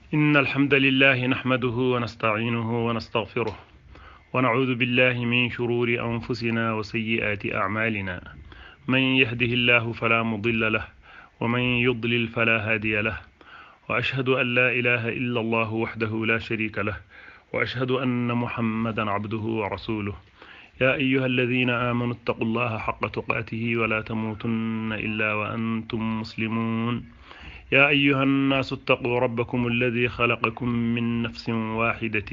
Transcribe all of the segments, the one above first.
إن الحمد لله نحمده ونستعينه ونستغفره ونعوذ بالله من شرور أنفسنا وسيئات أعمالنا من يهده الله فلا مضل له ومن يضلل فلا هادي له وأشهد أن لا إله إلا الله وحده لا شريك له وأشهد أن محمدا عبده ورسوله يا أيها الذين آمنوا اتقوا الله حق تقاته ولا تموتن إلا وأنتم مسلمون يا أيها الناس اتقوا ربكم الذي خلقكم من نفس واحدة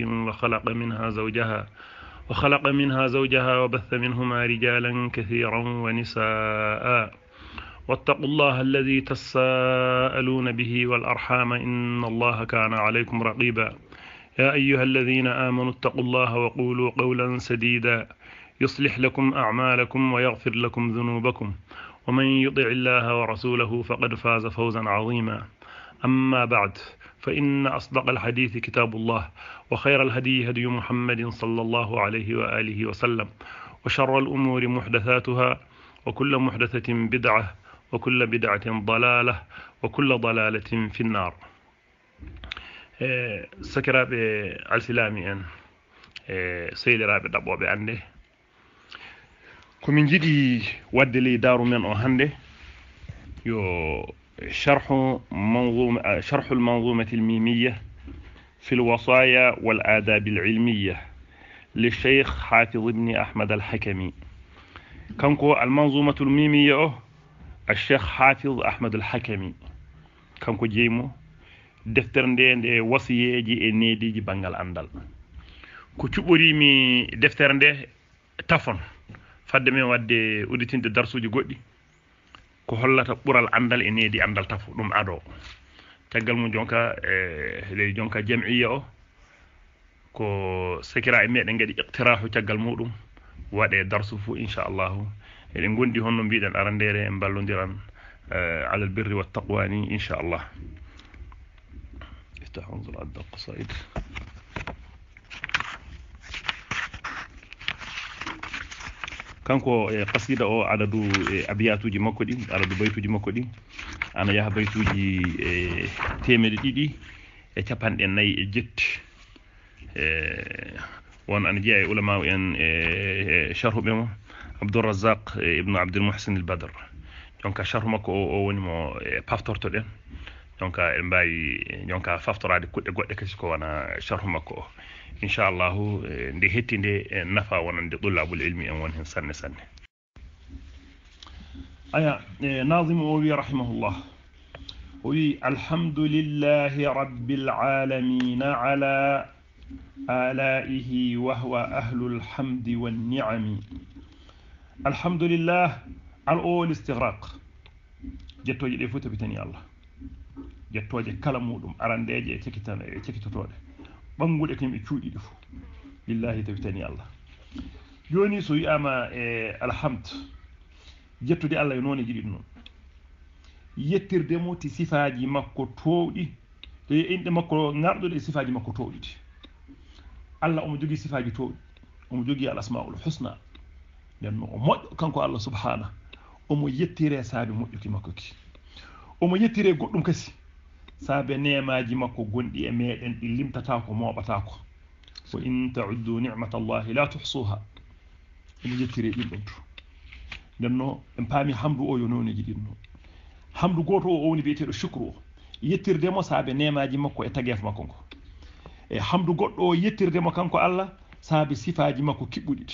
وخلق منها زوجها وبث منهما رجالا كثيرا ونساء واتقوا الله الذي تساءلون به والأرحام إن الله كان عليكم رقيبا يا أيها الذين آمنوا اتقوا الله وقولوا قولا سديدا يصلح لكم أعمالكم ويغفر لكم ذنوبكم ومن يطع الله ورسوله فقد فاز فوزا عظيما أما بعد فإن أصدق الحديث كتاب الله وخير الهدي هدي محمد صلى الله عليه وآله وسلم وشر الأمور محدثاتها وكل محدثة بدعة وكل بدعة ضلالة وكل ضلالة في النار. سكراب السلامي أن سيلراب دبوب عنده كمن جدي ودلي دار من أهنده يو شرح المنظومة الميمية في الوصايا والآداب العلمية للشيخ حافظ بن أحمد الحكمي. كانكو المنظومة الميمية الشيخ حافظ أحمد الحكمي كانكو جيمو دفتر ندي وصييجي نيديجي بانغال أندال كو تشبوري مي دفتر ندي تافون fadde men wadde auditinde darsuji goddi ko hollata bural andal e needi andal tafu dum ado tagal mu jonka le jonka jam'iyya o ko sekira e meden ngadi iqtirahu tagal mudum wade darsu fu inshallah eden gondi honno biiden arandere en ballondiran ala albirri wat taqwani inshallah istahunzul adda qasaid kanko qasida o adadu abiyatuji makko di adadu baytuji makko di ana yaha baytuji temede didi e capande nayi e jetti won an jeey ulama en sharhu bemo Abdul Razzaq ibn Abdul Muhsin al-Badr donc sharhu makko o woni mo paftorto den donc en bayi donc faftorade kudde godde kasi ko wana sharhu makko inshallah ndi hettinde nafa wonande dullabul ilmi en won hen sanne sanne aya nazim o wi rahimahullah wi alhamdulillahi rabbil alamin ala alaihi wa huwa ahlul hamdi wan ni'ami alhamdulillah al ul istighraq jettoje de futa bitani allah jettoje kala mudum arandeje e cekitotode bangude kambe cuudi fu billahi tawtani allah joni so yama alhamd jettude allah non e jidi non yettirde mo ti sifaaji makko towdi e inde makko ngardude sifaaji makko towdi allah o mo jogi sifaaji towdi o mo jogi al asmaul husna den mo moddo kanko allah subhanahu o mo yettire saabe modduki makko ki o mo yettire goddum kasi saabe neemaaji makko gondi e meeden di limtata ko moobata ko so in ta'uddu ni'matallahi la tuhsuha mo yettire dum to denno en paami hamdu o yo noneji dinno hamdu goto o woni bi'etedo shukru yettirde mo saabe neemaaji makko e tageef makko ko e hamdu goddo o yettirde mo kanko Allah saabe sifaaji makko kibbudi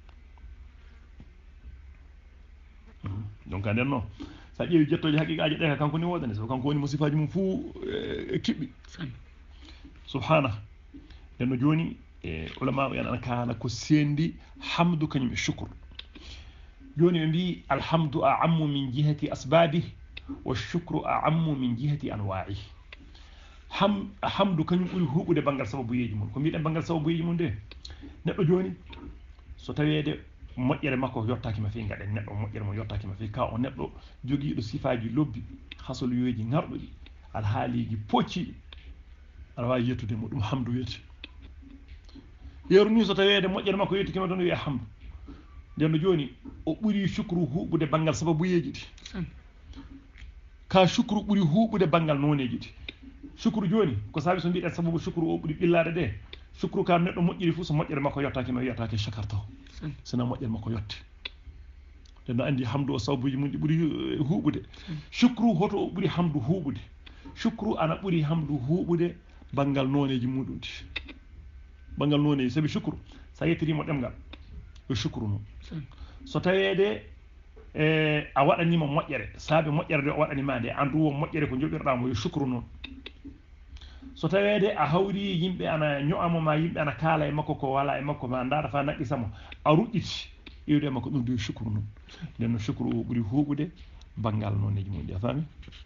donc denno sa ƴeewi jettoje haqiqaaji ɗe kanko ni wodane so kanko woni mo sifaaji mum fuu kibbi subhana denno joni ulama en an kala ko sendi hamdu kanyum shukr joni be mbi alhamdu a'ammu min jihati asbabi wa shukru a'ammu min jihati anwa'i hamdu kanyum ɓuri huɓude bangal sababu yeji mum ko mbiɗen bangal sababu yeji mum de neɗɗo joni so taweede moƴƴere makko yottaaki ma fi ngaden neddo moƴƴere mo yottaaki ma fi ka o neddo jogiido sifaaji lobbi hasol yoji ngarɗudi al haaliji pocci ala waawi yettude mo dum hamdu yeti yeru ni so taweede moƴƴere makko yetti kema don wi hamdu den joni o ɓuri shukru huɓude bangal sababu yeji di ka shukru ɓuri huɓude bangal noneji di shukru joni ko sabi so mbiɗen sababu shukru o ɓuri ɓillade de shukru ka neɗɗo moƴƴiri fuu so moƴƴere makko yottaki no wiyatake chakarta sina moƴƴere makko yotte nden no andi hamdu o sababuji mum ɗi ɓuri huuɓude shukru hoto o ɓuri hamdu huuɓude shukru ana ɓuri hamdu huuɓude banggal noneji muɗum ɗi banggal noneji sabi shukru sa yettirimo ɗemgal yo shukru noon so tawede a waɗanima moƴƴere saabe moƴƴere de o waɗanima nde andu wo moƴƴere ko joɓirɗamo yo shukru noon so tawede a hawri yimɓe ana ño'amo ma yimɓe ana kaala e makko ko wala e makko ma ndaɗa fa naqqisamo a ruƴƴiti iwde makko ɗum do shukru noon nden no shukru o ɓuri huuɓude banggal noneji mum ɗi a faami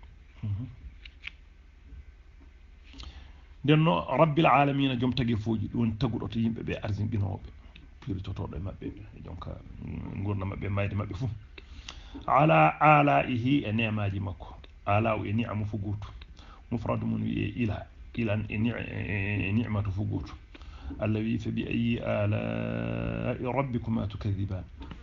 nden no rabbil alamina joom tagi fooji ɗum woni taguɗo to yimɓe ɓe arsinɓinoɓe piritotoɗo e maɓɓe jonka gurna maɓɓe mayde maɓɓe fuu ala alaihi e nemaji makko ala o e ni'amu fu goto mufradu mun wiye ila ilan e ni'matu fu goto allah wi fa bi ayi alai rabbikuma tukadiban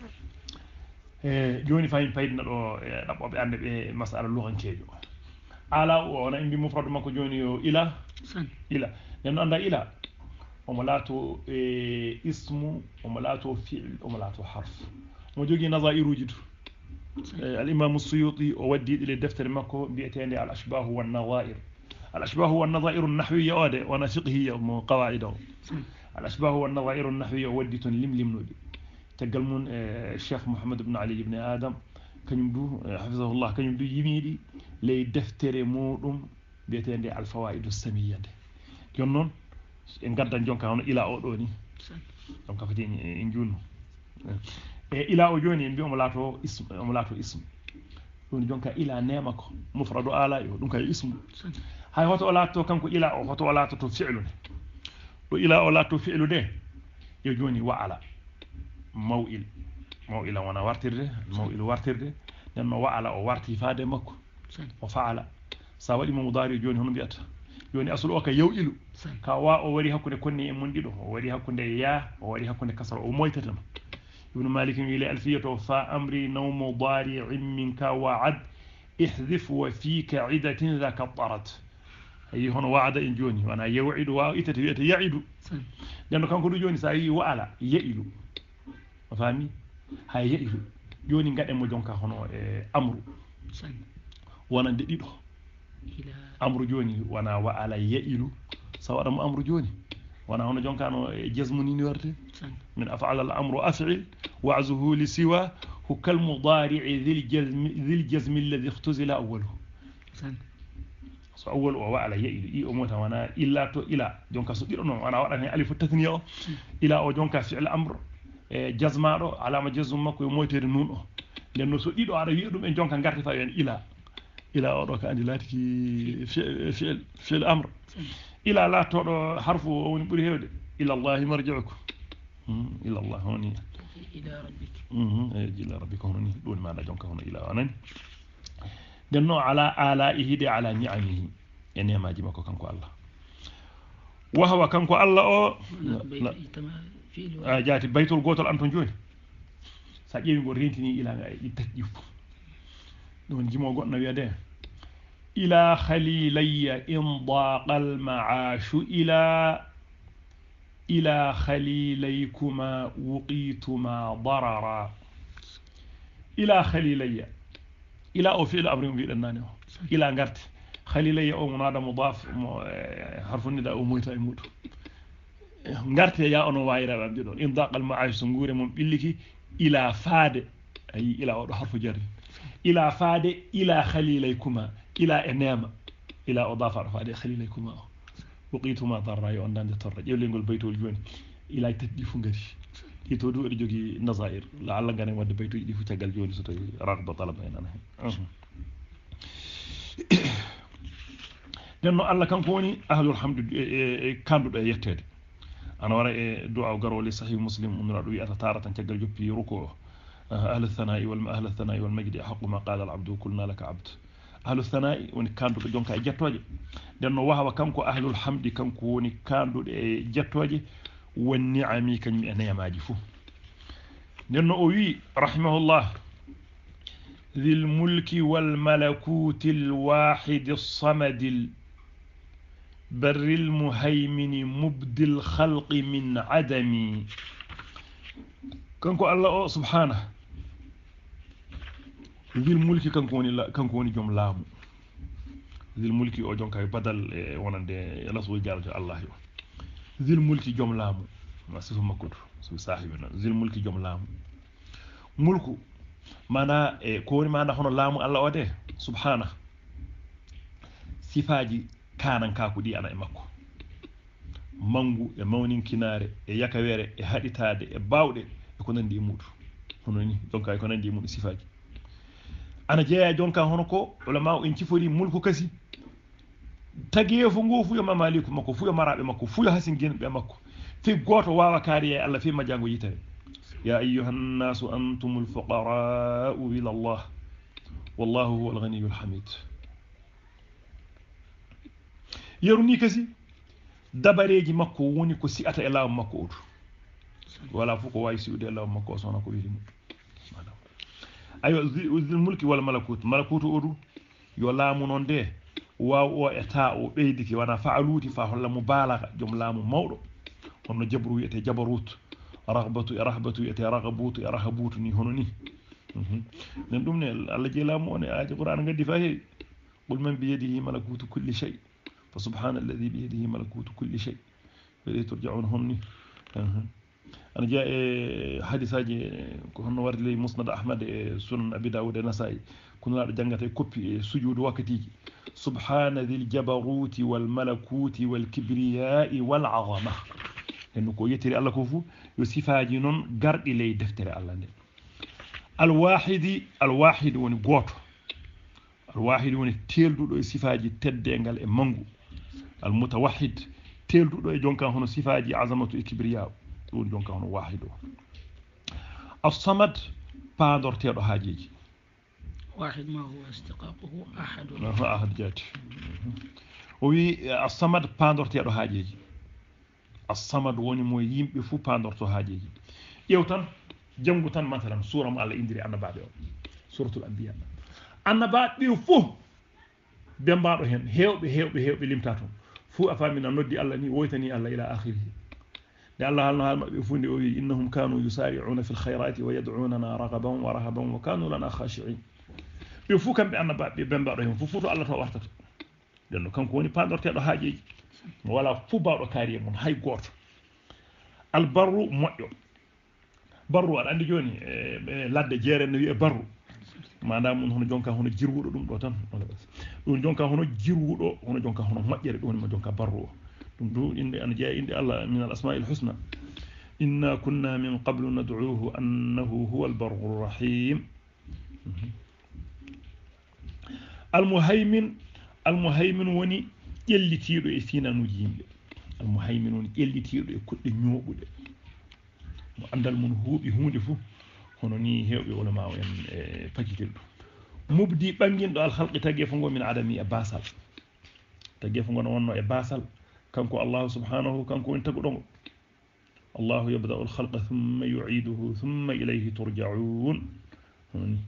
joni fayin paydina ɗo ɗaɓɓoɓe ande ɓe masala luhankejo ala o ona imbi mufradu makko joni yo ila ila nen anda ila omo laato ismu omo laato fi'l omo laato harf mo jogi nazairuji to الإمام السيوطي ودي إلى الدفتر مكو بيتين على الأشباه والنظائر الأشباه والنظائر النحوية أوده ونفقهية قواعده الأشباه والنظائر النحوية وديت لم نودي تقلمون الشيخ محمد بن علي بن آدم كان يمدو حفظه الله كان يمدو يميدي لي دفتر مودم بيتين على الفوائد السمية جنون إن قد جونك هون إلى أودوني جونك فتين إنجونو ila o joni en bi omo laato ism ɗum jonka ila nema ko mufradu ala yo ɗum kay ismu hay hoto o laatto kanko ila o hoto o laatto to fi'lu de ɗo ila o laatto fi'lu de yo joni wa'ala maw'ila wona wartirde maw'ilu wartirde nen no wa'ala o warti faade makko o fa'ala sa waɗi mo mudari joni hono mbiyata joni aslu o ka yaw'ilu ka wa o wari hakkunde konni e mun ɗiɗo o wari hakkunde ya o wari hakkunde kasara o moytatama ابن مالك إلى ألفية وفاء أمري نوم ضارع منك وعد احذف وفيك عدة ذاك الطرت أي هنا وعد إن جوني وأنا يوعد وإتت يعد لأنه كان كل جوني سأي وعلى يئل فاهمي هاي يئل جوني قد أمو جونك هنا أمر وأنا ديدو أمر جوني وأنا وعلى يئل سواء أمر جوني وانا هنا جون كانوا جزمني نورتي من افعل الامر افعل وعزه لسوى هو كالمضارع ذي الجزم الذي اختزل اوله اول وعلى يئل اموتا وانا الا تو الى جون كاسو ديدو نون وانا wadani alif tasniya ila o jonka fi'l amr jazmado alama jazm makko moytere nun o den no so dido ada wi dum en jonka garti fa en ila o do ka andi lati ki fi'l amr إلى لا ترى حرف ونبري هذا إلى الله مرجعكم إلى الله هوني إلى ربك إلى ربك هوني دون ما نجونك هنا إلى أنا دنو على آلائه دي على نعمه يعني ما جمعك كنكو الله وهو كنكو الله أو جاتي بيت القوتل أنتم جوي سأجيب قرينتني إلى التكيف دون جمعه قلنا بيده إلى خليلي إن ضاق المعاش إلى خليليكما وقيتما ضررا إلى خليلي إلى أو فعل أمر في الناني إلى غرت خليلي أو منادى مضاف حرف النداء أو مويتا يموت غرت يا أنو وايرا بامدون إن ضاق المعاش سنغوري من بلكي إلى فاد أي إلى أو حرف جر إلى فاد إلى خليليكما إلى إنام إلى أضاف فاد خليليكما وقيتما ضرا يوندان تر جيل ngol baytol joni ila teddi fu ngari ito do e jogi nazair la alla ngane wadde baytoji di fu tagal joni so tawi raqba talaba en denno alla kanko woni ahlul hamd kandudo e yettede ana wara e du'a garoli sahih muslim umra do wi'ata taratan tagal joppi ruku أهل الثناء والمجد أحق ما قال العبد كلنا لك عبد أهل الثناء وني كاندو جونكا جاتوجي دنو وهو كانكو أهل الحمد كانكو وني كاندو جاتوجي والنعم كان نعماجي فو دنو وي رحمه الله ذي الملك والملكوت الواحد الصمد بر المهيمن مبدي الخلق من عدم كنكو الله سبحانه ذي الملك كنكو وني جوم لامو ذي الملك او جونكاي بدل wonande rasul jarjo Allah yo ذي الملك جوم لامو ما سيفو مكوت سو صاحبنا ذي الملك جوم لامو mulku mana ko woni mana hono laamu Allah o de subhana sifaji kanan ka ko di ana e makko mangu e mawnin kinare e yakawere e haditaade e bawde e ko nandi mudu hono ni donc ay ko nandi mudu sifaji ana jeeya jonka hono ko ulama en cifori mulku kasi tagiye fu ngofu yo mamaliku makko fu yo marabe makko fu yo hasin genbe makko fi goto wawa kaari e Allah fi majango yitare يا أيها الناس أنتم الفقراء إلى الله والله هو الغني الحميد يرني كسي دبريجي مكو وني كو سيئة إلا مكو ولا فوق واي سيئة إلا مكو صنع كو يرمي أيوة ذي الملك والملكوت ملكوت أدو يولا منون دي واو إتاء بيدك وانا فعلوتي فهلا مبالغة جملام مولو هم جبرو يتي جبروت رغبة رهبة يتي رغبوت رهبوت ني هونو ني ندوم ني الله جلامو ني اجي قران غدي فاي قل من بيده ملكوت كل شيء فسبحان الذي بيده ملكوت كل شيء فلي ترجعون هوني انا جاء حديثاجي كون ورد لي مسند احمد سنن ابي داود النسائي كنا جانغاتي كوبي سجود وقتي سبحان ذي الجبروت والملكوت والكبرياء والعظمه en ko yetiri Allah ko fu yo sifaji non gardi ley deftere Allah ne alwahidi woni goto alwahidi woni teldudo e sifaji teddengal e mangu almutawahhid teldudo e jonka hono sifaji azamatu e kibriya dum jonka hono wahido as-samad paandortedo haajeji واحد ما هو استقاقه أحد أحد جات وي الصمد باندورتيدو haajeji الصمد woni mo yimbe fu pandorto haajeji yewtan jangu tan masalan sura mo Allah indiri annababe o suratul anbiya annababe fu be mbaado hen hewbe limtato fu afamina noddi Allah ni woytani Allah ila akhirih de Allah halno halma be fundi o wi innahum kanu yusari'una fil khayrati wa yad'unana raghaban wa rahaban wa kanu lana khashi'in be fu kambe annababe be mbaado hen fu futo Allah to wartata den kanko woni pandortedo haajeji wala fu baado kaari mun hay goto albarru moddo barru ad andi joni ladde jeere no wi barru manam mun hono jonka hono jirwudo dum do tan dum jonka hono jirwudo hono jonka hono majjere do ma jonka barru dum do inde an jaa inde Allah min al asma'il husna inna kunna min qablu nad'uuhu annahu huwa al barrur rahim al-muhaymin woni ƴellitiiɗo e finanuji yimɓe almuhaymin woni ƴellitiiɗo e koɗɗe ñooɓuɗe mo anndal mum huuɓi huunde fof hono ni heewɓe ulama o en e pakitel ɗum mubdi ɓanginɗo alhalqi tagge fo ngo min adami e basal tagge fo ngo no wonno e basal kanko allahu subhanahu kanko woni taguɗo ngo allahu yabda'u alhalqa thumma yu'iduhu thumma ilayhi turja'un hono ni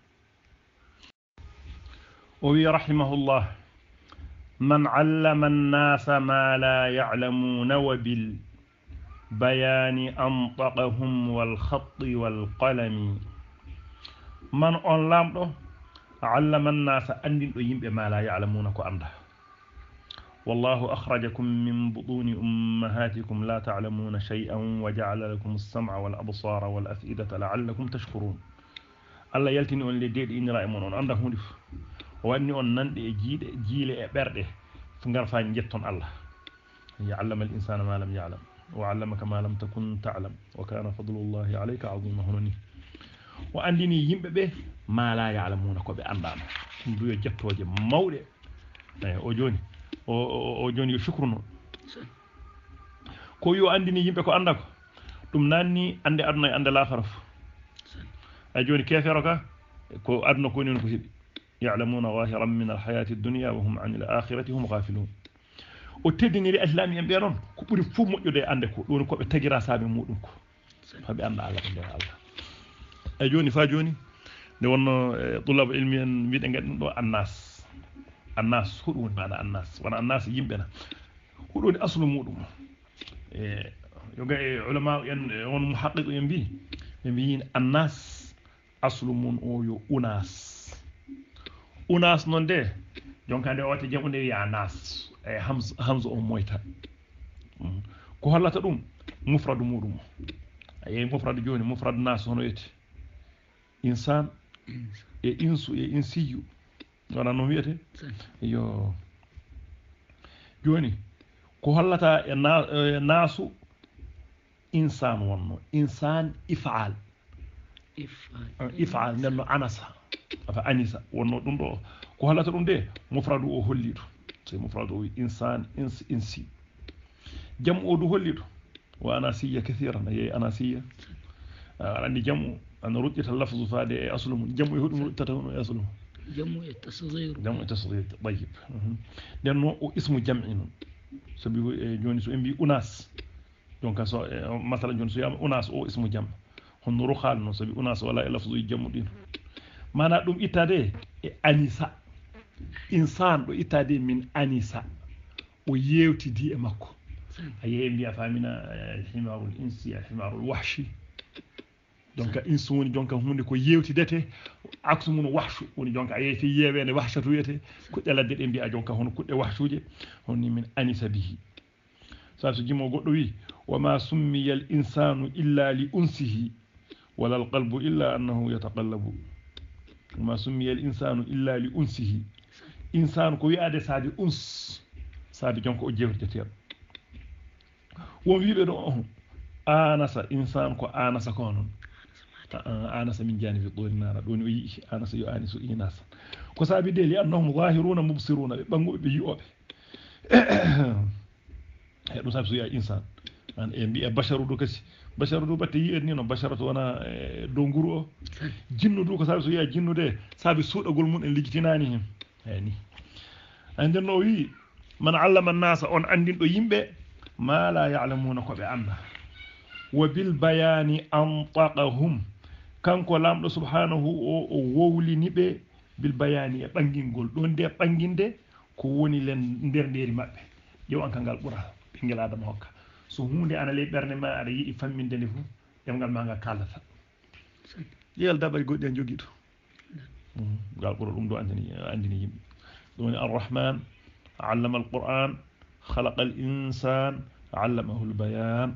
o wi rahimahullah من علم الناس ما لا يعلمون وبالبيان أنطقهم والخط والقلم من أنلامدو علم الناس أندين يمبي ما لا يعلمون كو أنده والله أخرجكم من بطون أمهاتكم لا تعلمون شيئا وجعل لكم السمع والأبصار والأفئدة لعلكم تشكرون الله يلتني أن لديد إن رأيمون أن أنده هندف وأني أن نندي جيل برده فنغر فان جتون الله يعلم الإنسان ما لم يعلم وعلمك ما لم تكن تعلم وكان فضل الله عليك عظيما هنوني وأنني يمبه ما لا يعلمون كو بأندام دو جتوجه مولى o joni shukrunu ko yo andini yimbe ko anda ko dum nanni ande aduna ande la faraf ay joni kefero ka ko aduna ko non ko hebi يعلمون ظاهرا من الحياة الدنيا وهم عن الآخرة هم غافلون وتدني الإسلام ينبيرون كبر فو مجد عندكم دون كو تجرا سامي مودنكو فبي أن الله عند الله أجوني فاجوني لون طلاب علمي بيدن الناس هرون معنا الناس وانا الناس يمبنا huɗoni aslu muɗum yoga e ulama en on muhaqqiq en mbi ɓe mbiyin annas aslu mum o yo unas unas noon de jonka nde wate jamu nde wiya nas e hamse o moyta ko hollata ɗum mufradu muɗum a yeyi mufradu joni mufradu nas hono wiyete insan e insu e insiyu wona noon wiyete yo joni ko hollata e nasu insan wonno insan ifal ifal nenno anasa afa anisa wonno ɗum ɗo ko hollata ɗum de mufradu o holli ɗum so mufradu o insan insi jamu o du holli ɗum wa anasiya kathiran yeyi anasiya aɗa andi jamu ana ruƴƴita lafzu faade e aslu mum jamu e hoɗum ruƴƴata hono e aslu mum jamu e tasghir tayyib nden noon o ismu jam'i noon sabi joni so en mbi unas donc so masala joni so wiyama unas o ismu jam honno ruhal noon sabi unas wala e lafzuji jammu ɗin mana ɗum ittade e anisa insan ɗo ittade min anisa o yewtidi e makko a yeyi mbiya famina himarul insi himarul wahshi donc insu woni jonka hunde ko yewtidete aksu mun wahshu woni jonka a yeyti yewene wahshatu wiyete kuɗɗe ladde ɗe mbiya jonka hono kuɗɗe wahshuje honni min anisa bihi sa so jimo goɗɗo wi wama summiya al insanu illa li unsihi wala al qalbu illa annahu yataqallabu wama summiya al insanu illa li unsihi insanu ko wi'ade saade uns saade jonka o jewteteɗo won wiɓe ɗo anasa insan ko anasa ko noon anasa min janibi ɗoni nara ɗoni o yii anasa yo anisu inasa ko saabi de li annahum zahiruna mubsiruna ɓe ɓanguɓe ɓe yiyoɓe e ɗum saabi so wiya insan an e mbiya basharu du kasi basharu du batte yi'et ni no basharatu wona dow nguru o jinnu du ko saabi so wiya jinnu de saabi suuɗagol mum en lijjitinani hen eyni anden no wi man allama nnasa on andinɗo yimɓe ma la ya'lamuna ko ɓe anda wa bil bayani antaqahum kanko lamɗo subhanahu o wowlini ɓe bil bayani e ɓangingol ɗon de ɓanginde ko woni len nder nderi maɓɓe ƴew an kangal ɓural ɓinguel adama hokka so hunde ana ley ɓerde ma aɗa yiɗi famminde nde fof ɗemgal ma ngal kaldata yiyal daɓay goɗɗi en jogui to ngal ɓuura ɗum ɗo andini yimɓe ɗum woni arrahman allama alquran khalaqa al insan allamahu lbayan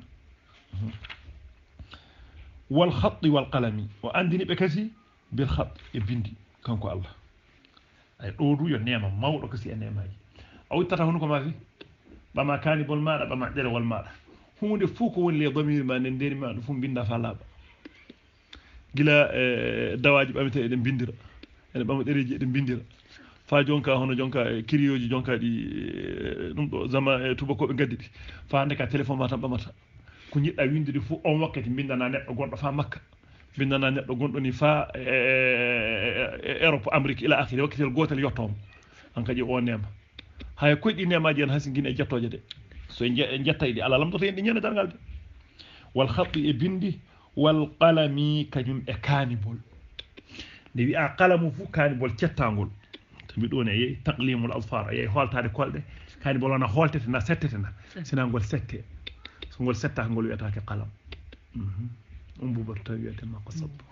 wal khatti wal qalami o andini ɓe kasi bil khat e bindi kanko Allah ay ɗo du yo nema mawɗo kasi e nemaji a wittata hono ko ma fi ɓama kanibol maɗa ɓama ɗerewol maɗa hunde fof ko woni le damiri ma nden nderi ma ɗum fof binda fa laaɓa gila dawaji ɓamete eɗen bindira ene ɓama ɗereji eɗen bindira fa jonka hono jonka kiriyoji jonka ɗi ɗum ɗo zama tubakoɓe gaddi ɗi fa hande ka téléphone ma tan ɓamata ko jiɗɗa windude fof on wakkati bindana neɗɗo gonɗo fa Makka bindana neɗɗo gonɗo ni fa Europe Amérique ila akhiri wakkitel gotel yettomo an kadi o nema hay koyɗi nemaji en hasi guine e jettoje de so jettay ɗi ala lamdoto en ɗi ñande dargal de wal khatti e bindi wal qalami kañum e kanibol nde wi'a qalamu fu kanibol cettagol tabi ɗon e yeyi taqlimul alfar e yeyi holtade kolɗe kanibol wona holtete na settete na sina ngol sette so ngol settaka ngol wiyatake qalam bubato tawi wiyate makko sabba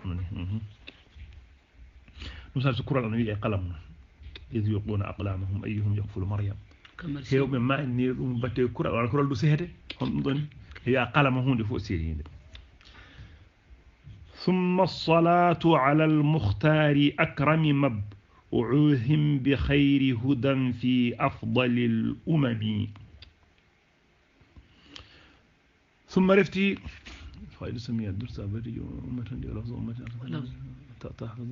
ɗum sabi so kural ana wiye qalam noon إذ يلقون أقلامهم أيهم يكفل مريم هيو من ما إني بتي كرة ولا كرة لسهرة هم ضن هي قلم هون فوق سيرين ثم الصلاة على المختار أكرم مبعوث بخير هدى في أفضل الأمم ثم رفتي فايد سمية الدرس أبدي أمة دي لفظ أمة تحفظ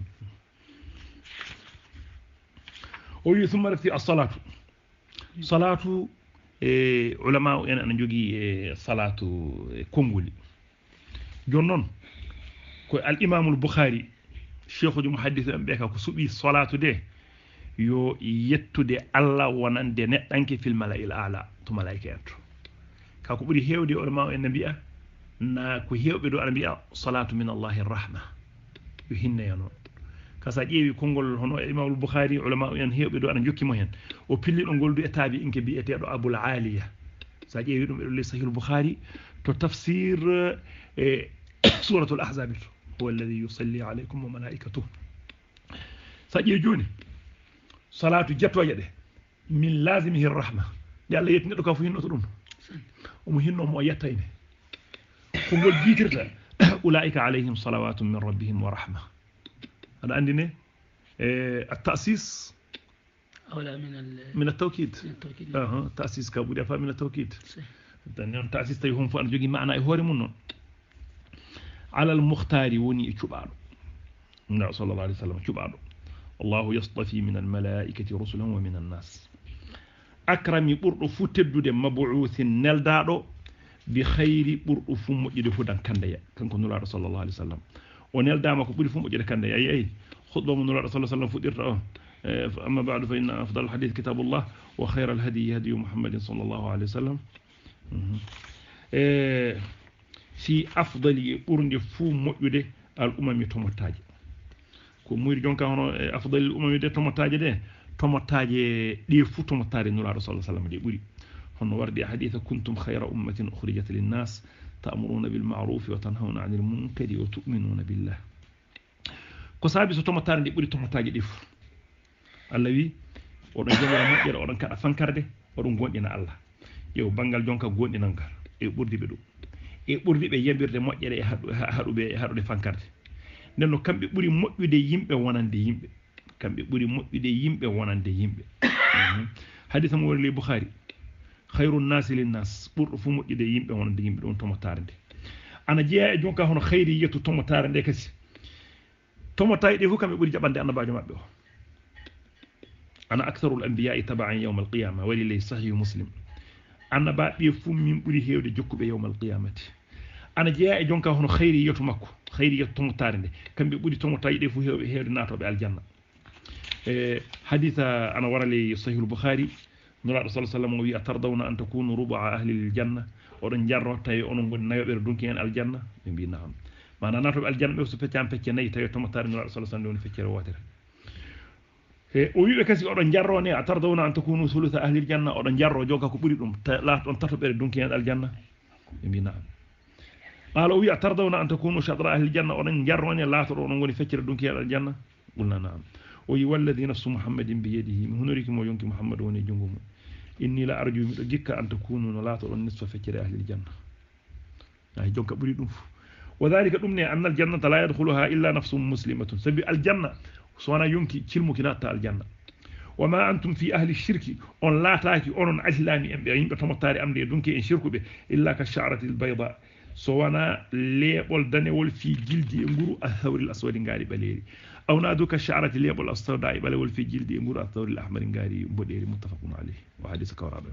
وي ثم رفتي الصلاة صلاة علماء أنا نجوجي صلاة كونغولي جنون الإمام البخاري شيخ المحدث أمبيكا كسبي صلاة ده يو يتو ده الله ونان ده نتانك في الملائكة الأعلى تو ملائكة كاكو بدي هيو دي علماء النبي نا كو هيو بدو النبي صلاة من الله الرحمة يهن ينون kasa ƴeewi konngol hono imamul boukhari ulama en heewɓe ɗo ana jokkimo heen o pilliɗo ngol du e taabi inke biyeteeɗo aboul aliya so a ƴeewi ɗum eɗo ley sahihul boukhari to tafsir e suratul ahzabi to huwa alladi yusalli aleykum wa malaikatuh so a ƴeewi jooni salatu jettoje ɗe min lasimihi rahma nde allah yetti neɗɗo ka fo hinnoto ɗum omo hinnomo o yettayne ko ngol jiitirta ulaika alayhim salawatu min rabbihim wa rahma aɗa andi ne التأسيس أولى من التوكيد تأسيس كابودي أفا من التوكيد تأسيس تيهم فأنا جوجي معنى إهوري منون على المختار وني شبارو النبي صلى الله عليه وسلم شبارو الله يصطفي من الملائكة رسلا ومن الناس أكرم برد فتدد مبعوث نلدادو بخير برد فم يدفدان كنديا كان كنولا صلى الله عليه وسلم ونلداما كبري فم يدفدان كنديا أي خطبة من الله صلى الله عليه وسلم فدير أما بعد فإن أفضل الحديث كتاب الله وخير الهدي هدي محمد صلى الله عليه وسلم في أفضل أرند فم يده الأمم تمتاج كمير جونكا هنا أفضل الأمم يده تمتاج ده تمتاج دي فو تمتاج نور صلى الله عليه وسلم دي بري هنا ورد حديث كنتم خير أمة أخرجت للناس تأمرون بالمعروف وتنهون عن المنكر وتؤمنون بالله ko saabi so tomatare ndi ɓuri tomataji ɗi fof allah wi oɗon jogora moƴƴere oɗon kaɗa fankarde oɗon gonɗina allah yew banggal jonka gonɗinan ngal e ɓurdi ɓe ɗum e ɓurdi ɓe yembirde moƴƴere e haɗuɓe e haɗude fankarde nden no kamɓe ɓuri moƴƴude yimɓe wonande yimɓe kamɓe ɓuri moƴƴude yimɓe wonande yimɓe hadisa mo woni le boukhari khayru nnasi linnas ɓurɗo fof moƴƴude yimɓe wonande yimɓe ɗon tomatare nde ana jeeya e jonka hono khayri yettu tomatare nde kasi tomotayi ɗi fof kamɓe ɓuri jaɓande annabajo maɓɓe o ana actarul anbiya'i taba'an yawma alqiyama wali ley sahih muslim annabaɓe fof min ɓuri hewde jokkuɓe yawma alqiyamati ana jeeya e jonka hono khayri yetu makko khayri yetu tomotare nde kamɓe ɓuri tomotayi ɗi fof hewde natoɓe aljanna haditha ana wara ley sahihul boukhari nuraɗo sa sallam o wi a tardawna an takunu ruba ahli ljanna oɗon jarro tawi onon goni nayoɓere dunki hen aljanna ɓe mbi naam mana natoɓe aljanna ɓe so feccama pecce nayyi tawi tomotare nuraɗo sa sallam woni feccere wotere o wiɓe kasi oɗon jarro ne a tardawna an takunu thulutha ahli ljanna oɗon jarro jonka ko ɓuuri ɗum laata ɗon tatoɓere dunki hen aljanna ɓe mbi naam qala o wi a tardawna an takunu chadra ahli ljanna oɗon jarrone laatoɗo oɗon goni feccere dunki hen aljanna qulna naam o wi walladi nafsu muhammadin bi yadihi mi honoriki mo yonki muhammad woni jungo mum inni la arju miɗo jikka an takunu no laatoɗon nisfa feccere ahli ljanna ay jonka ɓuuri ɗum fof وذلك ɗumne anna aljannata la yadkhuluha illa nafsum muslimatun sabi aljanna so wana yonki cilmuki natta aljanna wama antum fi ahli shirki on laataaki onon ahlami en ɓe yimɓe tomotare amde e dunki en shirku ɓe illa ka sha'rati albayda so wana leeɓol danewol fi jildi e nguru athawri aswadi ngaari ɓaleeri aw naadu ka sha'rati leeɓol asawda e ɓalewol fi jildi e nguru athawri ahmari ngaari mboɗeeri muttafaqun alayhi wa hadisa kawraɓe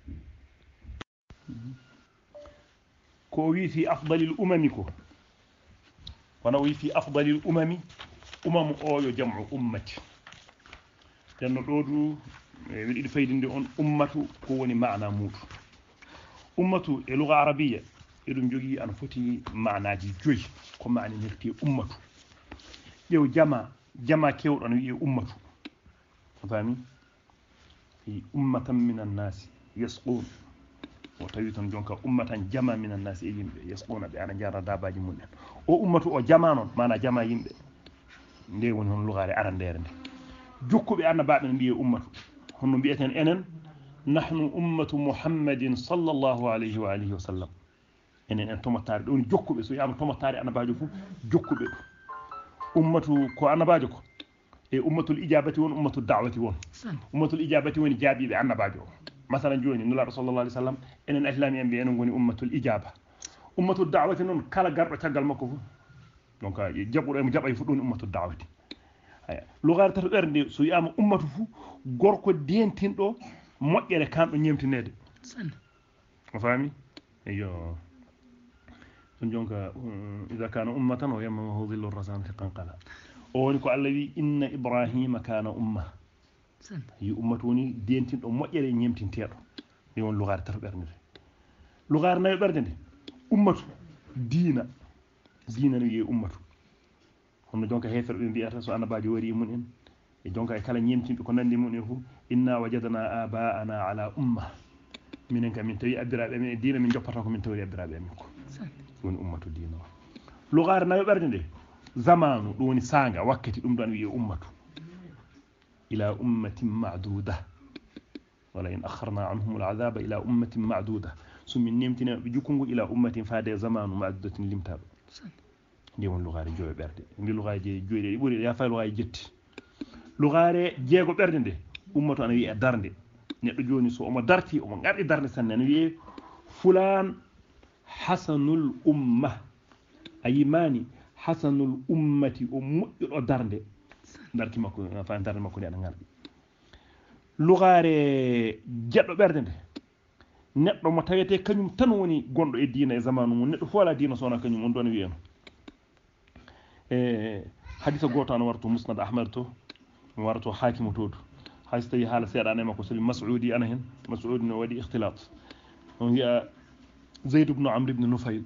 ko wi fi afdalil umami ko ونوي في أفضل الأمم أويو جمع أمتي لأنه دودو يريد فايدين دي أمة كوني معنى موت أمة اللغة العربية يدون جوجي أنا فتي معنى جوي كم معنى نرتي أمة يو جمع كيو أنا يو أمة فاهمين في أمة من الناس يسقون وتويتون جونكا أمة جمع من الناس يسقون بأنا جارة داباجي منن o ummatu o jama non mana jama yimɓe nde woni hon lugare arandere nde jokkuɓe annabaɓe ne mbiye ummatu honno mbiyeten enen nahnu ummatu muhammadin sallallahu alayhi wa alihi wa sallam enen en tomotare ɗon jokkuɓe so yama tomotare annabajo fof jokkuɓe ɗo ummatu ko annabajo ko e ummatul ijabati won ummatul da'wati won ummatul ijabati woni jaabiɓe annabajo o masalan joni nulaɗo sallallahu alayhi wa sallam enen islami en mbi enen goni ummatul ijaba ummatul da'wati non kala garɗo caggal makko fu donc jaɓɓuɗo emo jaɓay fu ɗon ummatul da'wati aya lugare tato ɓerde so yama ummatu fu gorko dentinɗo moƴƴere kanɗo ñemtinede o faami eyo ɗum jonka ida kana ummatan o yammahu dhillu rasan fi qanqala o woni ko allah wi inna ibrahima kana umma yi ummatu woni dentinɗo moƴƴere ñemtinteɗo ni won lugare tato ɓerde nde lugare nayo ɓerde nde ummatu diina no wiye ummatu hono jonka hefer be bi'ata so annabaji wari mun en e jonka e kala ñemtimɓe ko nandi mun e fu inna wajadna aba'ana ala umma minen kam min tawi abbiraɓe men e diina min joppata ko min tawi abbiraɓe men ko woni ummatu diina o lugare nayo ɓerde nde zamanu ɗum woni sanga wakkati ɗum ɗon wiye ummatu ila ummatin ma'duda wala in akharna anhum al'adaba ila ummatin ma'duda sumin nemtina ɓe jukkungu ila ummatin faade zamanu ma'dudatin limtaɗo ndi won lugare joyo ɓerde ndi lugare joyi ɗe ɓuuri ya fay lugare jetti lugare jeego ɓerde nde ummatu ana wiye darde neɗɗo joni so omo darti omo garɗi darde sanne ana wiye fulan hasanul umma a yimani hasanul ummati o moƴƴuɗo darde darti makko fa darde makko nde aɗa garɗi lugare jeɗɗo ɓerde nde neɗɗo mo tawete kañum tan woni gonɗo e diina e zamanu mum neɗɗo fo wala diina sowona kañum on ɗo ne wiyeno hadisa goto ana warto musnad ahmad to warto hakimu to hayso tawi haala seeɗa makko sabi mas'udi ana hen mas'udi no waɗi ikhtilat on wiya zayd ibn amr ibn nufayl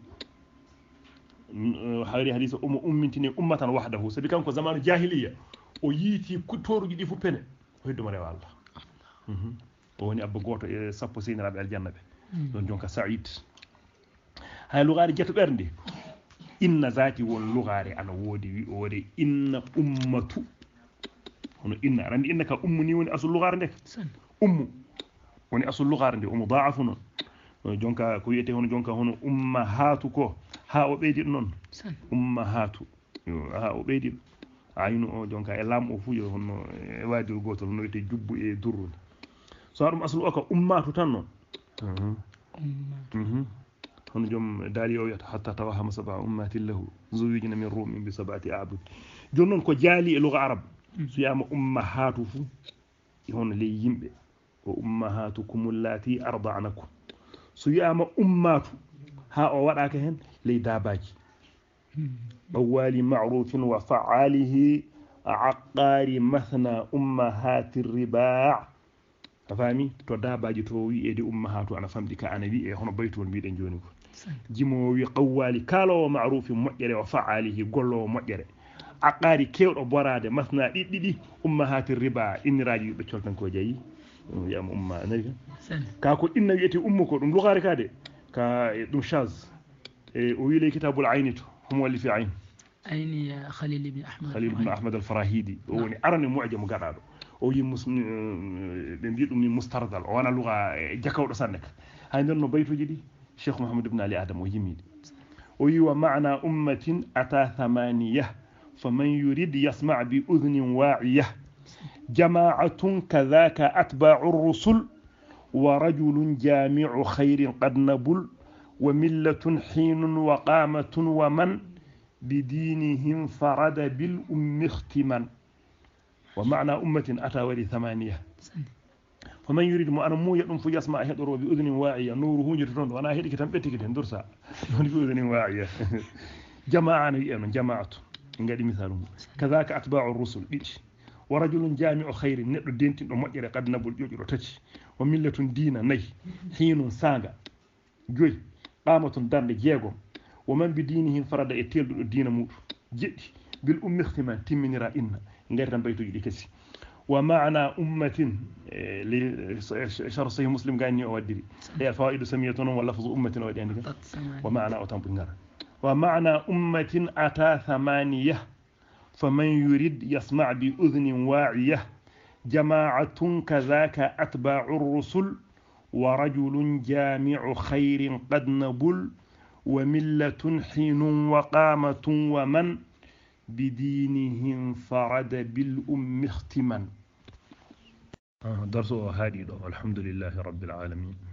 hayri hadisa umo ummintine ummatan wahdahu sabi kanko zamanu jahiliya o yiiti toruji ɗi fu pene o hedduma rewa Allah o woni abba goto e sappo seyniraɓe aljanna ɓe ɗon jonka saïd hay lugare jeto ɓerde inna zati won lugare ana woodi wi o waɗi inna ummatu hono inna aɗa andi inna ka ummu ni woni asul lugare nde ummu woni asul lugare nde o mudaafu noon jonka ko wiyete hono jonka hono umma haatu ko ha o ɓeydiɗo noon umma haatu ha o ɓeydiɗo aynu o jonka e lam o fu yo hono e wadir gotol no wiyete jubbu e durru so ɗum aslu o ka ummatu tan noon hono joom daali o wiyata hatta tawahama sab'a ummatin lahu zuwijna min rumin bi sab'ati a'bud joni noon ko jaali e lugha arab so yama ummahatu fu hono ley yimɓe o ummahatukum allati arda'nakum so yama ummatu ha o waɗaka hen ley dabaji bawali ma'rufin wa fa'alihi aqari mathna ummahati riba' afami to dabaji to wi'ede ummahatu ana famdi ka ana wi'e hono baytol mbiɗen joni ko jimo wi qawwali kalowo ma'rufin moƴƴere wa fa'alihi gollowo moƴƴere aqari kewɗo borade masna ɗiɗɗiɗi ummahati riba inniraji ɓe coltan ko jayi wiyama umma anari ka ko inna wiyete ummu ko ɗum lugare kade ka ɗum chaz e o wiile kitabul ayni to homo walli fi ayn ayni khalil ibn ahmad al-farahidi o woni arane mu'jam gaɗaɗo o wi ɓe mbi ɗum ni mustardal o wona luga jakawɗo sanne ka hay nder no baytuji ɗi cheikh mouhamadou ibn ali adam o yimiɗi o wi wa ma'na ummatin ata thamaniya faman yurid yasma' bi udhnin wa'iya jama'atun kadhaka atba'u ar-rusul wa rajulun jami'u khairin qad nabul wa millatun hinun wa qamatun wa man بدينهم فرد بالأم اختما ومعنى أمة أتى ولي ثمانية فمن يريد ما أنا مو يدم في يسمع هدرو بأذن واعية نوره يرتون وأنا هديك تنبتك تندرسا بأذن واعية جماعة من جماعة نقدر مثالهم كذاك أتباع الرسل بيش ورجل جامع خير نقدر دين تنمجر قد نبل يجر تش وملة دين ني حين سانغا جوي قامة دار جيغو ومن بدينهم فرد اتيل الدين مور جدي بالأم اختمان تمنرا إن غير بيتو جدي كسي ومعنى أمة لشرح صحيح مسلم قال أودي هي الفوائد سميتون ولفظ أمة أودي ومعنى أتم بنجر ومعنى أمة أتى ثمانية فمن يريد يسمع بأذن واعية جماعة كذاك أتباع الرسل ورجل جامع خير قد نبل وملة حين وقامة ومن بدينهم فرد بالأم اختما درس هادي الحمد لله رب العالمين.